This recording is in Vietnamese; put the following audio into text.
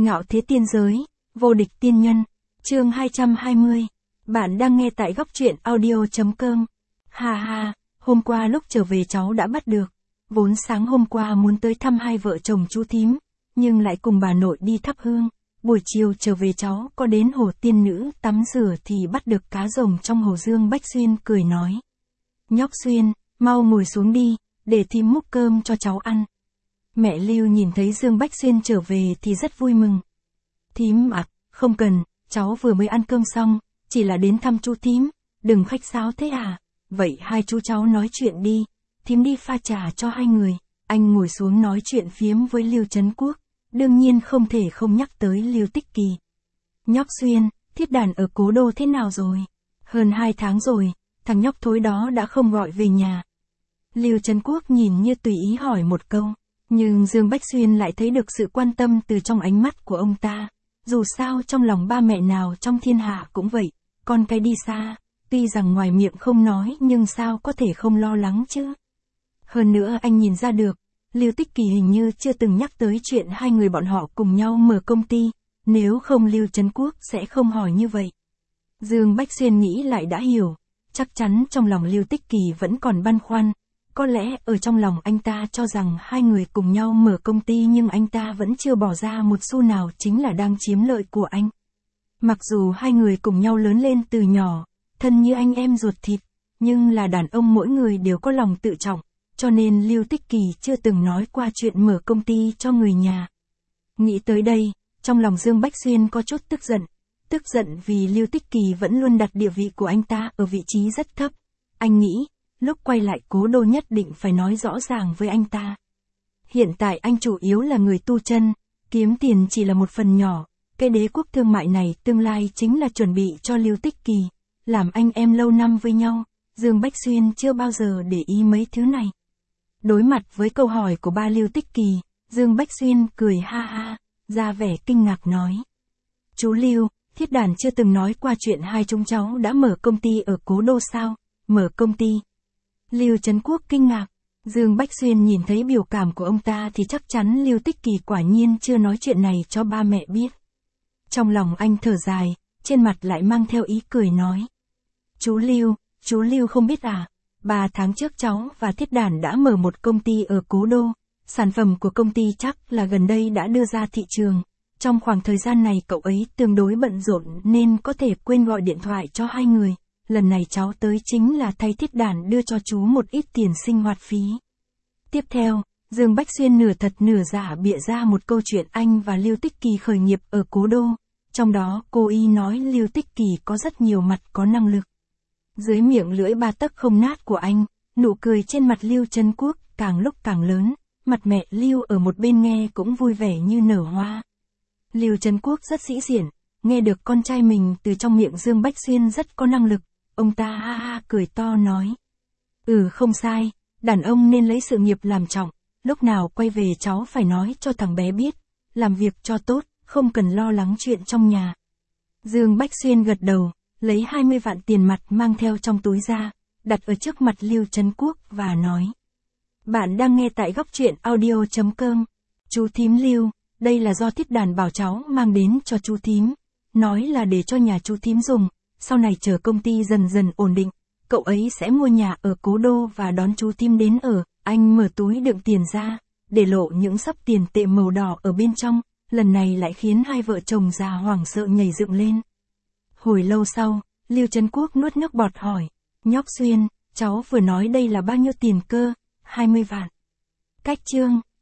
Ngạo thế tiên giới, vô địch tiên nhân, chương 220. Bạn đang nghe tại góc truyện audio.com. Ha ha, hôm qua lúc trở về cháu đã bắt được. Vốn sáng hôm qua muốn tới thăm hai vợ chồng chú thím, nhưng lại cùng bà nội đi thắp hương. Buổi chiều trở về cháu có đến hồ tiên nữ tắm rửa thì bắt được cá rồng trong hồ. Dương Bách Xuyên cười nói. Nhóc Xuyên, mau ngồi xuống đi, để thím múc cơm cho cháu ăn. Mẹ Lưu nhìn thấy Dương Bách Xuyên trở về thì rất vui mừng. Thím ạ, không cần, cháu vừa mới ăn cơm xong, chỉ là đến thăm chú thím, đừng khách sáo thế à. Vậy hai chú cháu nói chuyện đi, thím đi pha trà cho hai người. Anh ngồi xuống nói chuyện phiếm với Lưu Trấn Quốc, đương nhiên không thể không nhắc tới Lưu Tích Kỳ. Nhóc Xuyên, Thiết Đàn ở Cố Đô thế nào rồi? Hơn 2 tháng rồi, thằng nhóc thối đó đã không gọi về nhà. Lưu Trấn Quốc nhìn như tùy ý hỏi một câu, nhưng Dương Bách Xuyên lại thấy được sự quan tâm từ trong ánh mắt của ông ta. Dù sao trong lòng ba mẹ nào trong thiên hạ cũng vậy, con cái đi xa, tuy rằng ngoài miệng không nói nhưng sao có thể không lo lắng chứ. Hơn nữa anh nhìn ra được, Lưu Tích Kỳ hình như chưa từng nhắc tới chuyện hai người bọn họ cùng nhau mở công ty, nếu không Lưu Trấn Quốc sẽ không hỏi như vậy. Dương Bách Xuyên nghĩ lại đã hiểu, chắc chắn trong lòng Lưu Tích Kỳ vẫn còn băn khoăn. Có lẽ ở trong lòng anh ta cho rằng hai người cùng nhau mở công ty nhưng anh ta vẫn chưa bỏ ra một xu nào chính là đang chiếm lợi của anh. Mặc dù hai người cùng nhau lớn lên từ nhỏ, thân như anh em ruột thịt, nhưng là đàn ông mỗi người đều có lòng tự trọng, cho nên Lưu Tích Kỳ chưa từng nói qua chuyện mở công ty cho người nhà. Nghĩ tới đây, trong lòng Dương Bách Xuyên có chút tức giận vì Lưu Tích Kỳ vẫn luôn đặt địa vị của anh ta ở vị trí rất thấp. Anh nghĩ, lúc quay lại Cố Đô nhất định phải nói rõ ràng với anh ta. Hiện tại anh chủ yếu là người tu chân, kiếm tiền chỉ là một phần nhỏ, cái đế quốc thương mại này tương lai chính là chuẩn bị cho Lưu Tích Kỳ, làm anh em lâu năm với nhau, Dương Bách Xuyên chưa bao giờ để ý mấy thứ này. Đối mặt với câu hỏi của ba Lưu Tích Kỳ, Dương Bách Xuyên cười ha ha, ra vẻ kinh ngạc nói. Chú Lưu, Thiết Đàn chưa từng nói qua chuyện hai chúng cháu đã mở công ty ở Cố Đô sao? Mở công ty? Lưu Trấn Quốc kinh ngạc. Dương Bách Xuyên nhìn thấy biểu cảm của ông ta thì chắc chắn Lưu Tích Kỳ quả nhiên chưa nói chuyện này cho ba mẹ biết. Trong lòng anh thở dài, trên mặt lại mang theo ý cười nói. Chú Lưu không biết à, 3 tháng trước cháu và Thiết Đàn đã mở một công ty ở Cố Đô, sản phẩm của công ty chắc là gần đây đã đưa ra thị trường. Trong khoảng thời gian này cậu ấy tương đối bận rộn nên có thể quên gọi điện thoại cho hai người. Lần này cháu tới chính là thay Thiết Đàn đưa cho chú một ít tiền sinh hoạt phí. Tiếp theo, Dương Bách Xuyên nửa thật nửa giả bịa ra một câu chuyện anh và Lưu Tích Kỳ khởi nghiệp ở Cố Đô. Trong đó cô y nói Lưu Tích Kỳ có rất nhiều mặt có năng lực. Dưới miệng lưỡi 3 tấc không nát của anh, nụ cười trên mặt Lưu Trấn Quốc càng lúc càng lớn, mặt mẹ Lưu ở một bên nghe cũng vui vẻ như nở hoa. Lưu Trấn Quốc rất sĩ diện, nghe được con trai mình từ trong miệng Dương Bách Xuyên rất có năng lực. Ông ta ha ha cười to nói. Không sai, đàn ông nên lấy sự nghiệp làm trọng, lúc nào quay về cháu phải nói cho thằng bé biết, làm việc cho tốt, không cần lo lắng chuyện trong nhà. Dương Bách Xuyên gật đầu, lấy 20 vạn tiền mặt mang theo trong túi ra, đặt ở trước mặt Lưu Trấn Quốc và nói. Bạn đang nghe tại góc truyện audio.com. Chú thím Lưu, đây là do Thiết Đàn bảo cháu mang đến cho chú thím, nói là để cho nhà chú thím dùng. Sau này chờ công ty dần dần ổn định, cậu ấy sẽ mua nhà ở Cố Đô và đón chú thím đến ở. Anh mở túi đựng tiền ra, để lộ những xấp tiền tệ màu đỏ ở bên trong, lần này lại khiến hai vợ chồng già hoảng sợ nhảy dựng lên. Hồi lâu sau, Lưu Trấn Quốc nuốt nước bọt hỏi, nhóc Xuyên, cháu vừa nói đây là bao nhiêu tiền cơ? 20 vạn. Cách chương.